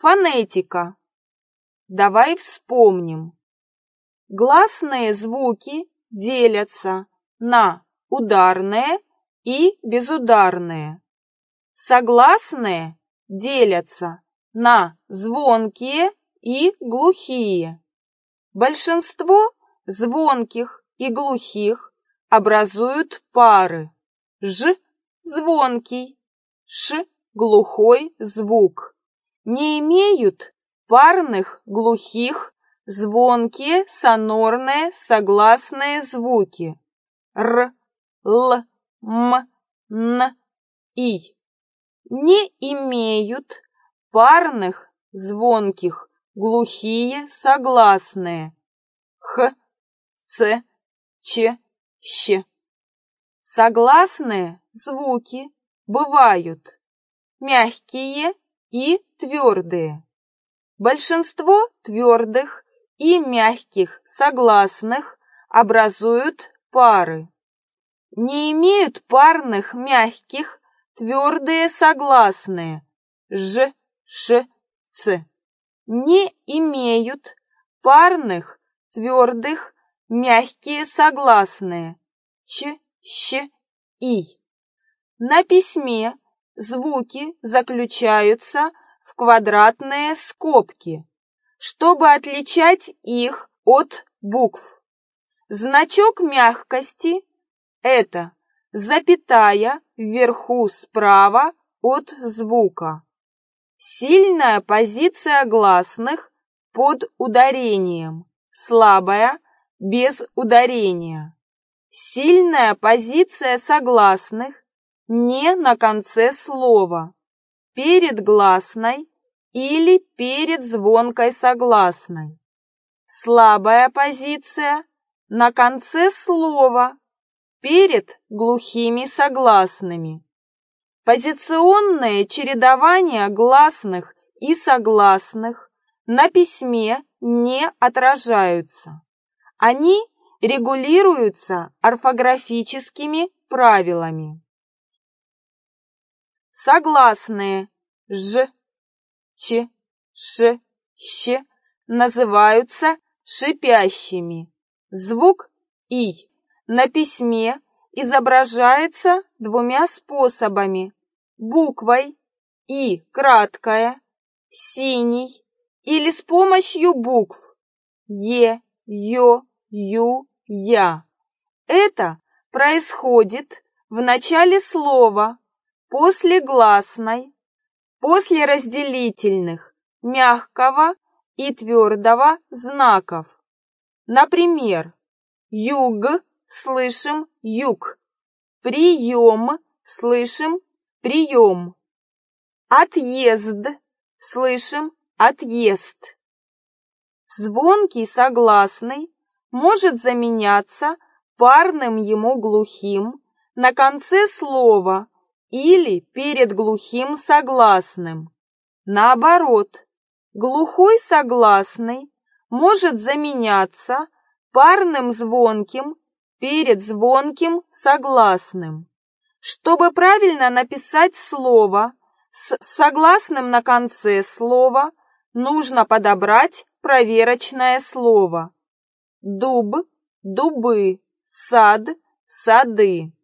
Фонетика. Давай вспомним. Гласные звуки делятся на ударные и безударные. Согласные делятся на звонкие и глухие. Большинство звонких и глухих образуют пары. Ж – звонкий, Ш – глухой звук. Не имеют парных глухих, звонкие, сонорные, согласные звуки. Р, Л, М, Н, И. Не имеют парных, звонких, глухие, согласные. Х, Ц, Ч, Щ. Согласные звуки бывают мягкие и твердые. Большинство твердых и мягких согласных образуют пары. Не имеют парных мягких твердые согласные Ж, Ш, Ц. Не имеют парных твердых мягкие согласные Ч, Щ, И. На письме звуки заключаются в квадратные скобки, чтобы отличать их от букв. Значок мягкости – это запятая вверху справа от звука. Сильная позиция гласных под ударением, слабая без ударения. Сильная позиция согласных не на конце слова, перед гласной или перед звонкой согласной. Слабая позиция на конце слова, перед глухими согласными. Позиционное чередование гласных и согласных на письме не отражаются. Они регулируются орфографическими правилами. Согласные Ж, Ч, Ш, Щ называются шипящими. Звук И на письме изображается двумя способами: буквой И краткая, синий, или с помощью букв Е, Ё, Ю, Я. Это происходит в начале слова, после гласной, после разделительных мягкого и твердого знаков. Например, юг слышим юг, прием слышим прием, отъезд слышим отъезд. Звонкий согласный может заменяться парным ему глухим на конце слова или перед глухим согласным. Наоборот, глухой согласный может заменяться парным звонким перед звонким согласным. Чтобы правильно написать слово с согласным на конце слова, нужно подобрать проверочное слово. Дуб, дубы, сад, сады.